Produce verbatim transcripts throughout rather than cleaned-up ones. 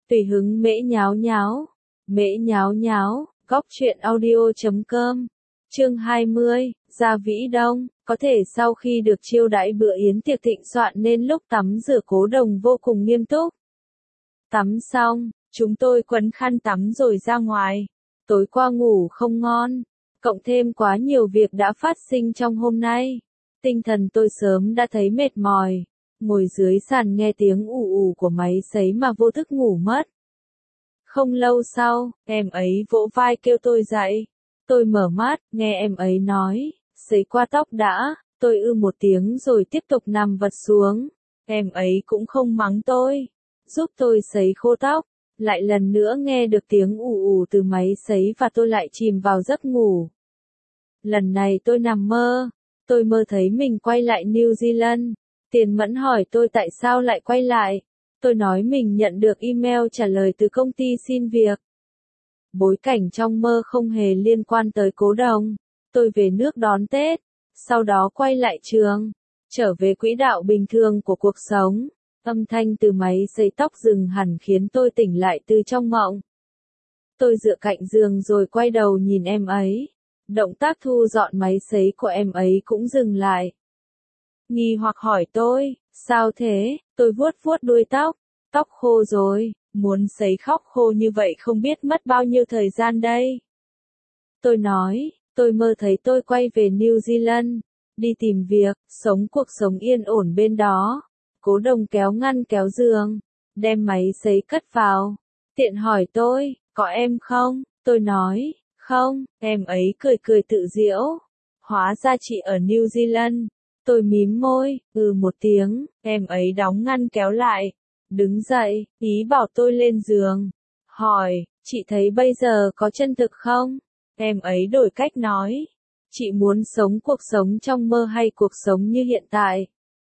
Tùy hứng mễ nháo nháo, mễ nháo nháo, góc truyện audio chấm com, chương hai mươi, Gia Vĩ Đông, có thể sau khi được chiêu đãi bữa yến tiệc thịnh soạn nên lúc tắm rửa Cố Đồng vô cùng nghiêm túc. Tắm xong, chúng tôi quấn khăn tắm rồi ra ngoài. Tối qua ngủ không ngon, cộng thêm quá nhiều việc đã phát sinh trong hôm nay. Tinh thần tôi sớm đã thấy mệt mỏi, ngồi dưới sàn nghe tiếng ù ù của máy sấy mà vô thức ngủ mất. Không lâu sau, em ấy vỗ vai kêu tôi dậy. Tôi mở mắt, nghe em ấy nói, sấy qua tóc đã, tôi ư một tiếng rồi tiếp tục nằm vật xuống. Em ấy cũng không mắng tôi, giúp tôi sấy khô tóc. Lại lần nữa nghe được tiếng ù ù từ máy sấy và tôi lại chìm vào giấc ngủ. Lần này tôi nằm mơ, tôi mơ thấy mình quay lại New Zealand. Tiền Mẫn hỏi tôi tại sao lại quay lại. Tôi nói mình nhận được email trả lời từ công ty xin việc. Bối cảnh trong mơ không hề liên quan tới Cố Đồng. Tôi về nước đón Tết, sau đó quay lại trường, trở về quỹ đạo bình thường của cuộc sống. Âm thanh từ máy sấy tóc dừng hẳn khiến tôi tỉnh lại từ trong mộng. Tôi dựa cạnh giường rồi quay đầu nhìn em ấy. Động tác thu dọn máy sấy của em ấy cũng dừng lại. Nghi hoặc hỏi tôi, sao thế? Tôi vuốt vuốt đuôi tóc. Tóc khô rồi, muốn sấy khóc khô như vậy không biết mất bao nhiêu thời gian đây. Tôi nói, tôi mơ thấy tôi quay về New Zealand, đi tìm việc, sống cuộc sống yên ổn bên đó. Cố Đồng kéo ngăn kéo giường, đem máy sấy cất vào. Tiện hỏi tôi, có em không? Tôi nói, không, em ấy cười cười tự giễu. Hóa ra chị ở New Zealand. Tôi mím môi, ừ một tiếng, em ấy đóng ngăn kéo lại. Đứng dậy, ý bảo tôi lên giường. Hỏi, chị thấy bây giờ có chân thực không? Em ấy đổi cách nói. Chị muốn sống cuộc sống trong mơ hay cuộc sống như hiện tại?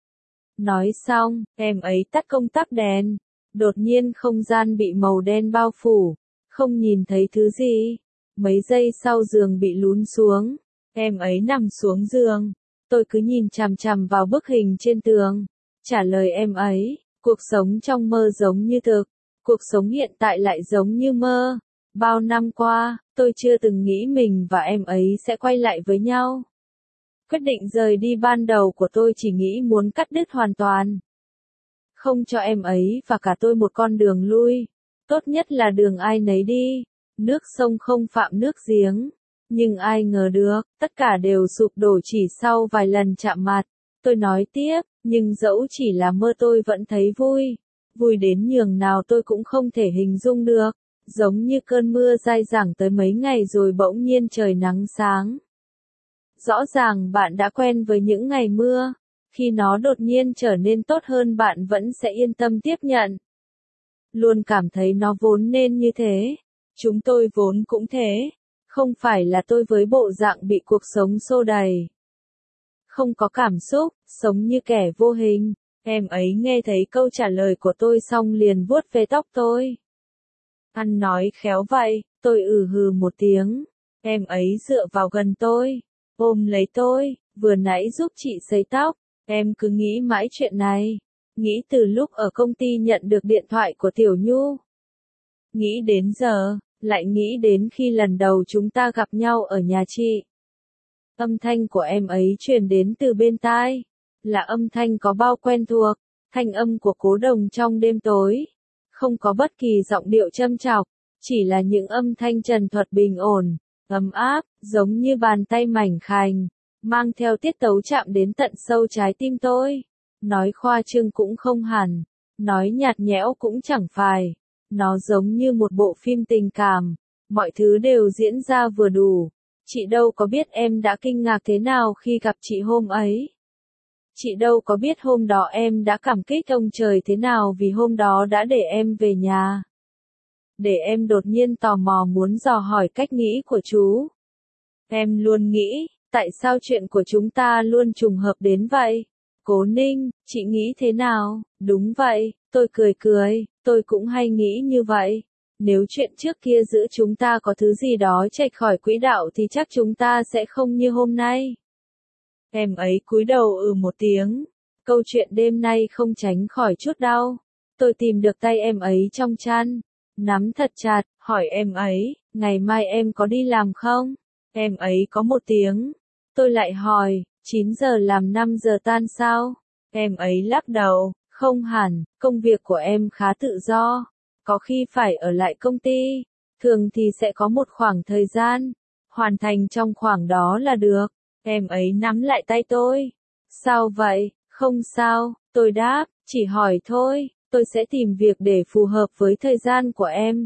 Nói xong, em ấy tắt công tắc đèn. Đột nhiên không gian bị màu đen bao phủ. Không nhìn thấy thứ gì. Mấy giây sau giường bị lún xuống. Em ấy nằm xuống giường. Tôi cứ nhìn chằm chằm vào bức hình trên tường. Trả lời em ấy, cuộc sống trong mơ giống như thực. Cuộc sống hiện tại lại giống như mơ. Bao năm qua, tôi chưa từng nghĩ mình và em ấy sẽ quay lại với nhau. Quyết định rời đi ban đầu của tôi chỉ nghĩ muốn cắt đứt hoàn toàn. Không cho em ấy và cả tôi một con đường lui. Tốt nhất là đường ai nấy đi. Nước sông không phạm nước giếng. Nhưng ai ngờ được, tất cả đều sụp đổ chỉ sau vài lần chạm mặt. Tôi nói tiếp, nhưng dẫu chỉ là mơ tôi vẫn thấy vui. Vui đến nhường nào tôi cũng không thể hình dung được. Giống như cơn mưa dai dẳng tới mấy ngày rồi bỗng nhiên trời nắng sáng. Rõ ràng bạn đã quen với những ngày mưa. Khi nó đột nhiên trở nên tốt hơn bạn vẫn sẽ yên tâm tiếp nhận. Luôn cảm thấy nó vốn nên như thế. Chúng tôi vốn cũng thế. Không phải là tôi với bộ dạng bị cuộc sống xô đẩy. Không có cảm xúc, sống như kẻ vô hình. Em ấy nghe thấy câu trả lời của tôi xong liền vuốt về tóc tôi. Ăn nói khéo vậy, tôi ừ hừ một tiếng. Em ấy dựa vào gần tôi, ôm lấy tôi, vừa nãy giúp chị sấy tóc. Em cứ nghĩ mãi chuyện này. Nghĩ từ lúc ở công ty nhận được điện thoại của Tiểu Nhu. Nghĩ đến giờ. Lại nghĩ đến khi lần đầu chúng ta gặp nhau ở nhà chị. Âm thanh của em ấy truyền đến từ bên tai. Là âm thanh có bao quen thuộc. Thanh âm của Cố Đồng trong đêm tối. Không có bất kỳ giọng điệu châm chọc. Chỉ là những âm thanh trần thuật bình ổn, ấm áp, giống như bàn tay mảnh khảnh. Mang theo tiết tấu chạm đến tận sâu trái tim tôi. Nói khoa trương cũng không hẳn. Nói nhạt nhẽo cũng chẳng phải. Nó giống như một bộ phim tình cảm. Mọi thứ đều diễn ra vừa đủ. Chị đâu có biết em đã kinh ngạc thế nào khi gặp chị hôm ấy. Chị đâu có biết hôm đó em đã cảm kích ông trời thế nào vì hôm đó đã để em về nhà. Để em đột nhiên tò mò muốn dò hỏi cách nghĩ của chú. Em luôn nghĩ, tại sao chuyện của chúng ta luôn trùng hợp đến vậy? Cố Ninh, chị nghĩ thế nào? Đúng vậy, tôi cười cười, tôi cũng hay nghĩ như vậy. Nếu chuyện trước kia giữa chúng ta có thứ gì đó chệch khỏi quỹ đạo thì chắc chúng ta sẽ không như hôm nay. Em ấy cúi đầu ừ một tiếng. Câu chuyện đêm nay không tránh khỏi chút đau. Tôi tìm được tay em ấy trong chăn. nắm thật chặt, hỏi em ấy, ngày mai em có đi làm không? Em ấy có một tiếng. Tôi lại hỏi, chín giờ làm năm giờ tan sao? Em ấy lắc đầu, không hẳn, công việc của em khá tự do. Có khi phải ở lại công ty, thường thì sẽ có một khoảng thời gian, hoàn thành trong khoảng đó là được. Em ấy nắm lại tay tôi. Sao vậy? Không sao, tôi đáp, chỉ hỏi thôi, tôi sẽ tìm việc để phù hợp với thời gian của em.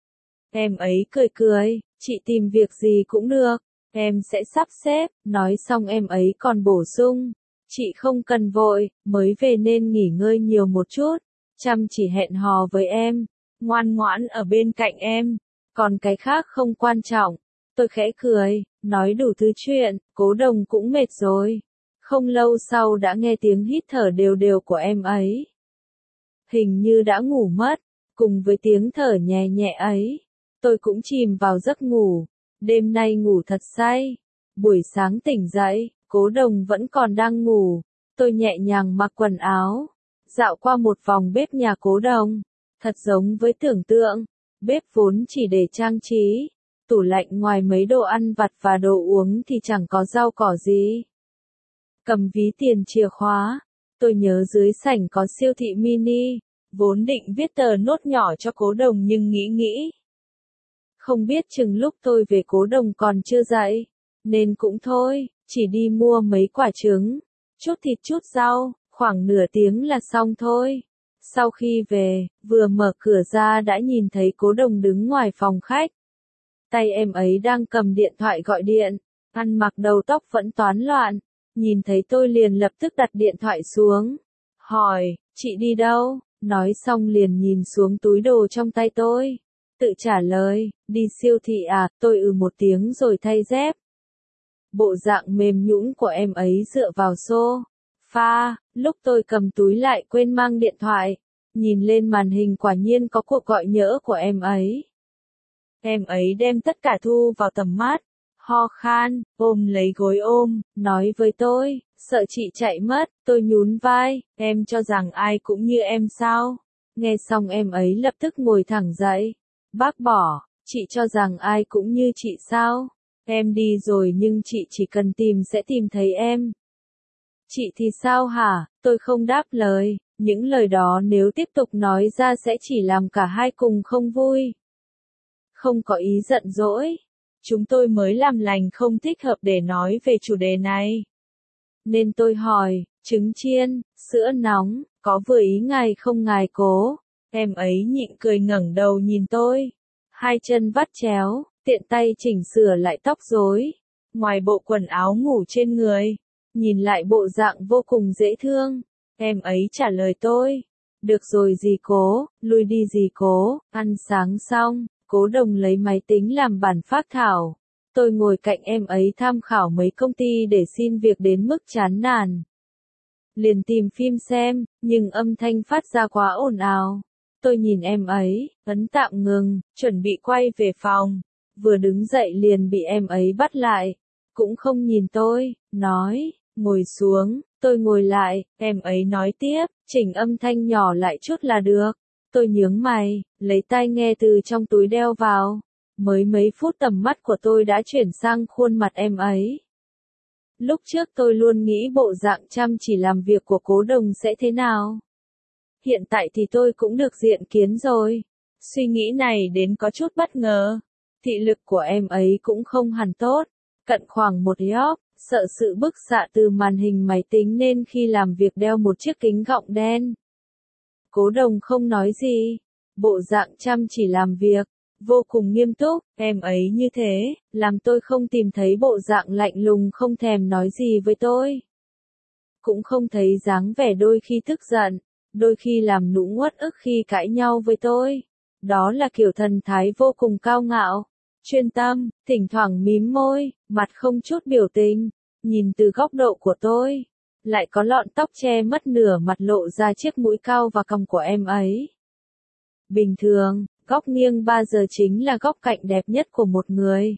Em ấy cười cười, chị tìm việc gì cũng được, em sẽ sắp xếp, nói xong em ấy còn bổ sung. Chị không cần vội, mới về nên nghỉ ngơi nhiều một chút, chăm chỉ hẹn hò với em, ngoan ngoãn ở bên cạnh em, còn cái khác không quan trọng. Tôi khẽ cười, nói đủ thứ chuyện, Cố Đồng cũng mệt rồi. Không lâu sau đã nghe tiếng hít thở đều đều của em ấy. Hình như đã ngủ mất, cùng với tiếng thở nhẹ nhẹ ấy, tôi cũng chìm vào giấc ngủ. Đêm nay ngủ thật say. Buổi sáng tỉnh dậy, Cố Đồng vẫn còn đang ngủ. Tôi nhẹ nhàng mặc quần áo, dạo qua một vòng bếp nhà Cố Đồng. Thật giống với tưởng tượng, bếp vốn chỉ để trang trí, tủ lạnh ngoài mấy đồ ăn vặt và đồ uống thì chẳng có rau cỏ gì. Cầm ví tiền chìa khóa, tôi nhớ dưới sảnh có siêu thị mini, vốn định viết tờ nốt nhỏ cho Cố Đồng nhưng nghĩ nghĩ. Không biết chừng lúc tôi về Cố Đồng còn chưa dậy, nên cũng thôi, chỉ đi mua mấy quả trứng, chút thịt chút rau, khoảng nửa tiếng là xong thôi. Sau khi về, vừa mở cửa ra đã nhìn thấy Cố Đồng đứng ngoài phòng khách. Tay em ấy đang cầm điện thoại gọi điện, ăn mặc đầu tóc vẫn toán loạn. Nhìn thấy tôi liền lập tức đặt điện thoại xuống. Hỏi, chị đi đâu? Nói xong liền nhìn xuống túi đồ trong tay tôi. Tự trả lời, đi siêu thị à, tôi ừ một tiếng rồi thay dép. Bộ dạng mềm nhũn của em ấy dựa vào sofa, lúc tôi cầm túi lại quên mang điện thoại. Nhìn lên màn hình quả nhiên có cuộc gọi nhỡ của em ấy. Em ấy đem tất cả thu vào tầm mắt, ho khan, ôm lấy gối ôm, nói với tôi, sợ chị chạy mất, tôi nhún vai, em cho rằng ai cũng như em sao? Nghe xong em ấy lập tức ngồi thẳng dậy, bác bỏ, chị cho rằng ai cũng như chị sao? Em đi rồi nhưng chị chỉ cần tìm sẽ tìm thấy em. Chị thì sao hả? Tôi không đáp lời, những lời đó nếu tiếp tục nói ra sẽ chỉ làm cả hai cùng không vui. Không có ý giận dỗi. Chúng tôi mới làm lành không thích hợp để nói về chủ đề này. Nên tôi hỏi, trứng chiên, sữa nóng, có vừa ý ngài không ngài Cố? Em ấy nhịn cười ngẩng đầu nhìn tôi. Hai chân vắt chéo, tiện tay chỉnh sửa lại tóc rối. Ngoài bộ quần áo ngủ trên người, nhìn lại bộ dạng vô cùng dễ thương. Em ấy trả lời tôi. Được rồi dì Cố, lui đi dì Cố, ăn sáng xong. Cố Đồng lấy máy tính làm bản phác thảo. Tôi ngồi cạnh em ấy tham khảo mấy công ty để xin việc đến mức chán nản. Liền tìm phim xem, nhưng âm thanh phát ra quá ồn ào. Tôi nhìn em ấy, ấn tạm ngừng, chuẩn bị quay về phòng. Vừa đứng dậy liền bị em ấy bắt lại. Cũng không nhìn tôi, nói, ngồi xuống, tôi ngồi lại, em ấy nói tiếp, chỉnh âm thanh nhỏ lại chút là được. Tôi nhướng mày, lấy tai nghe từ trong túi đeo vào. Mới mấy phút tầm mắt của tôi đã chuyển sang khuôn mặt em ấy. Lúc trước tôi luôn nghĩ bộ dạng chăm chỉ làm việc của Cố Đồng sẽ thế nào. Hiện tại thì tôi cũng được diện kiến rồi. Suy nghĩ này đến có chút bất ngờ. Thị lực của em ấy cũng không hẳn tốt. Cận khoảng một góc, sợ sự bức xạ từ màn hình máy tính nên khi làm việc đeo một chiếc kính gọng đen. Cố Đồng không nói gì, bộ dạng chăm chỉ làm việc, vô cùng nghiêm túc, em ấy như thế, làm tôi không tìm thấy bộ dạng lạnh lùng không thèm nói gì với tôi. Cũng không thấy dáng vẻ đôi khi tức giận, đôi khi làm nũng uất ức khi cãi nhau với tôi. Đó là kiểu thần thái vô cùng cao ngạo, chuyên tâm, thỉnh thoảng mím môi, mặt không chút biểu tình, nhìn từ góc độ của tôi. Lại có lọn tóc che mất nửa mặt lộ ra chiếc mũi cao và cằm của em ấy. Bình thường, góc nghiêng ba giờ chính là góc cạnh đẹp nhất của một người.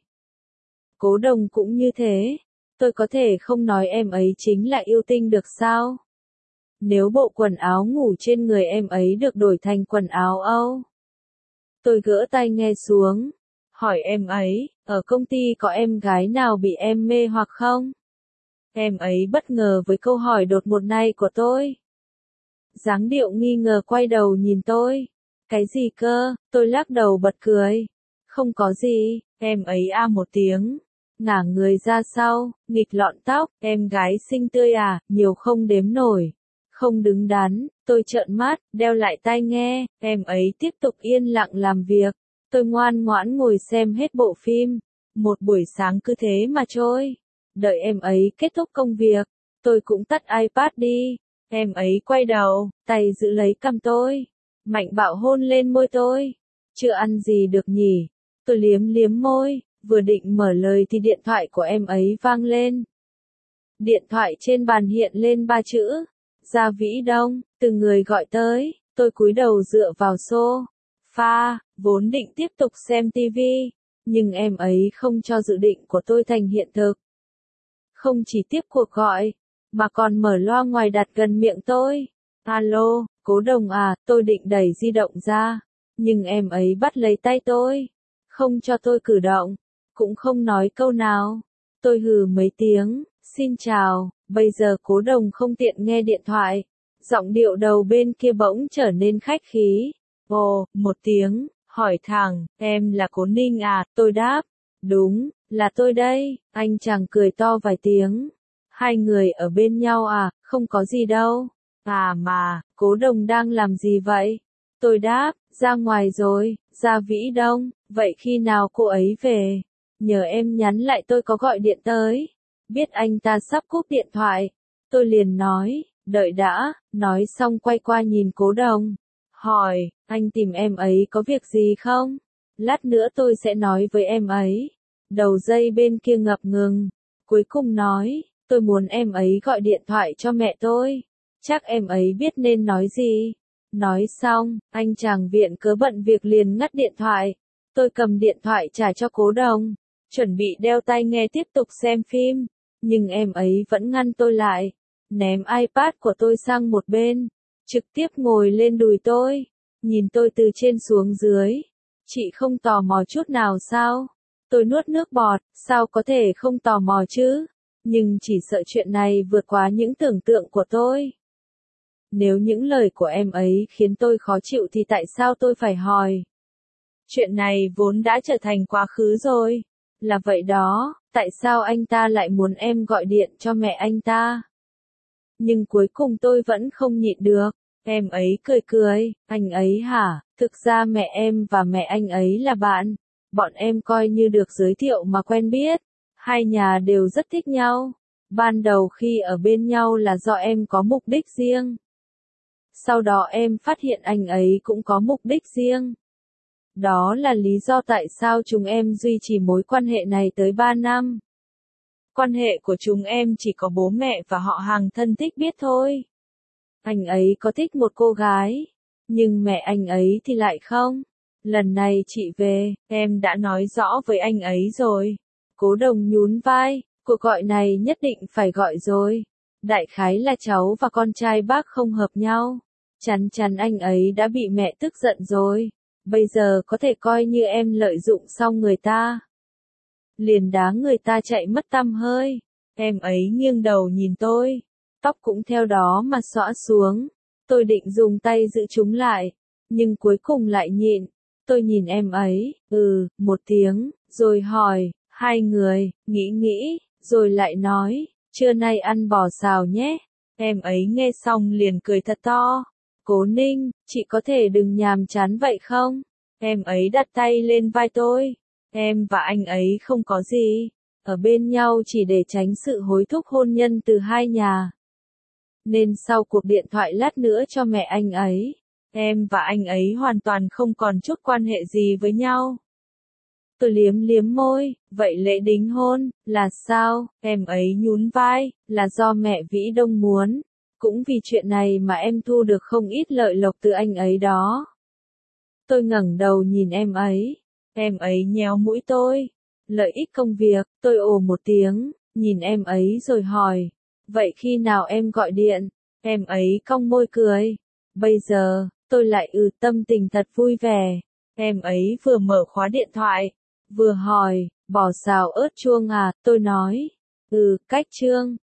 Cố Đồng cũng như thế. Tôi có thể không nói em ấy chính là yêu tinh được sao? Nếu bộ quần áo ngủ trên người em ấy được đổi thành quần áo Âu, Tôi gỡ tai nghe xuống. Hỏi em ấy, ở công ty có em gái nào bị em mê hoặc không? Em ấy bất ngờ với câu hỏi đột ngột này của tôi. Dáng điệu nghi ngờ quay đầu nhìn tôi. Cái gì cơ? Tôi lắc đầu bật cười. Không có gì, em ấy a một tiếng. Ngả người ra sau, nghịch lọn tóc, em gái xinh tươi à, nhiều không đếm nổi. Không đứng đắn, tôi trợn mắt, đeo lại tai nghe, em ấy tiếp tục yên lặng làm việc. Tôi ngoan ngoãn ngồi xem hết bộ phim. Một buổi sáng cứ thế mà trôi. Đợi em ấy kết thúc công việc, tôi cũng tắt iPad đi. Em ấy quay đầu, tay giữ lấy cằm tôi. Mạnh bạo hôn lên môi tôi. Chưa ăn gì được nhỉ? Tôi liếm liếm môi, vừa định mở lời thì điện thoại của em ấy vang lên. Điện thoại trên bàn hiện lên ba chữ. Gia Vĩ Đông, từ người gọi tới, tôi cúi đầu dựa vào sofa, vốn định tiếp tục xem tivi, nhưng em ấy không cho dự định của tôi thành hiện thực. Không chỉ tiếp cuộc gọi, mà còn mở loa ngoài đặt gần miệng tôi. Alo, Cố Đồng à, tôi định đẩy di động ra, nhưng em ấy bắt lấy tay tôi, không cho tôi cử động, cũng không nói câu nào. Tôi hừ mấy tiếng, xin chào, bây giờ Cố Đồng không tiện nghe điện thoại. Giọng điệu đầu bên kia bỗng trở nên khách khí. Ồ, một tiếng, hỏi thẳng, em là Cố Ninh à, tôi đáp. Đúng, là tôi đây, anh chàng cười to vài tiếng. Hai người ở bên nhau à, không có gì đâu. À mà, Cố Đồng đang làm gì vậy? Tôi đáp, ra ngoài rồi, ra Vĩ Đông, vậy khi nào cô ấy về? Nhờ em nhắn lại tôi có gọi điện tới. Biết anh ta sắp cúp điện thoại. Tôi liền nói, đợi đã, nói xong quay qua nhìn Cố Đồng. Hỏi, anh tìm em ấy có việc gì không? Lát nữa tôi sẽ nói với em ấy. Đầu dây bên kia ngập ngừng. Cuối cùng nói, tôi muốn em ấy gọi điện thoại cho mẹ tôi. Chắc em ấy biết nên nói gì. Nói xong, anh chàng viện cớ bận việc liền ngắt điện thoại. Tôi cầm điện thoại trả cho Cố Đồng, chuẩn bị đeo tai nghe tiếp tục xem phim. Nhưng em ấy vẫn ngăn tôi lại, ném iPad của tôi sang một bên, trực tiếp ngồi lên đùi tôi, nhìn tôi từ trên xuống dưới. Chị không tò mò chút nào sao? Tôi nuốt nước bọt, sao có thể không tò mò chứ? Nhưng chỉ sợ chuyện này vượt quá những tưởng tượng của tôi. Nếu những lời của em ấy khiến tôi khó chịu thì tại sao tôi phải hỏi? Chuyện này vốn đã trở thành quá khứ rồi. Là vậy đó, tại sao anh ta lại muốn em gọi điện cho mẹ anh ta? Nhưng cuối cùng tôi vẫn không nhịn được. Em ấy cười cười, anh ấy hả? Thực ra mẹ em và mẹ anh ấy là bạn. Bọn em coi như được giới thiệu mà quen biết. Hai nhà đều rất thích nhau. Ban đầu khi ở bên nhau là do em có mục đích riêng. Sau đó em phát hiện anh ấy cũng có mục đích riêng. Đó là lý do tại sao chúng em duy trì mối quan hệ này tới ba năm. Quan hệ của chúng em chỉ có bố mẹ và họ hàng thân thích biết thôi. Anh ấy có thích một cô gái, nhưng mẹ anh ấy thì lại không. Lần này chị về, em đã nói rõ với anh ấy rồi. Cố Đồng nhún vai, cuộc gọi này nhất định phải gọi rồi. Đại khái là cháu và con trai bác không hợp nhau. Chắn chắn anh ấy đã bị mẹ tức giận rồi. Bây giờ có thể coi như em lợi dụng xong người ta. Liền đá người ta chạy mất tăm hơi. Em ấy nghiêng đầu nhìn tôi. Tóc cũng theo đó mà xõa xuống. Tôi định dùng tay giữ chúng lại. Nhưng cuối cùng lại nhịn. Tôi nhìn em ấy, ừ, một tiếng, rồi hỏi, hai người, nghĩ nghĩ, rồi lại nói, trưa nay ăn bò xào nhé. Em ấy nghe xong liền cười thật to. Cố Ninh, chị có thể đừng nhàm chán vậy không? Em ấy đặt tay lên vai tôi. Em và anh ấy không có gì. Ở bên nhau chỉ để tránh sự hối thúc hôn nhân từ hai nhà. Nên sau cuộc điện thoại lát nữa cho mẹ anh ấy, em và anh ấy hoàn toàn không còn chút quan hệ gì với nhau. Tôi liếm liếm môi, vậy lễ đính hôn, là sao? Em ấy nhún vai, là do mẹ Vĩ Đông muốn. Cũng vì chuyện này mà em thu được không ít lợi lộc từ anh ấy đó. Tôi ngẩng đầu nhìn em ấy. Em ấy nhéo mũi tôi. Lợi ích công việc, tôi ồ một tiếng, nhìn em ấy rồi hỏi. Vậy khi nào em gọi điện? Em ấy cong môi cười. Bây giờ, tôi lại ừ tâm tình thật vui vẻ. Em ấy vừa mở khóa điện thoại, vừa hỏi, bỏ xào ớt chuông à, tôi nói, ừ, cách Trương.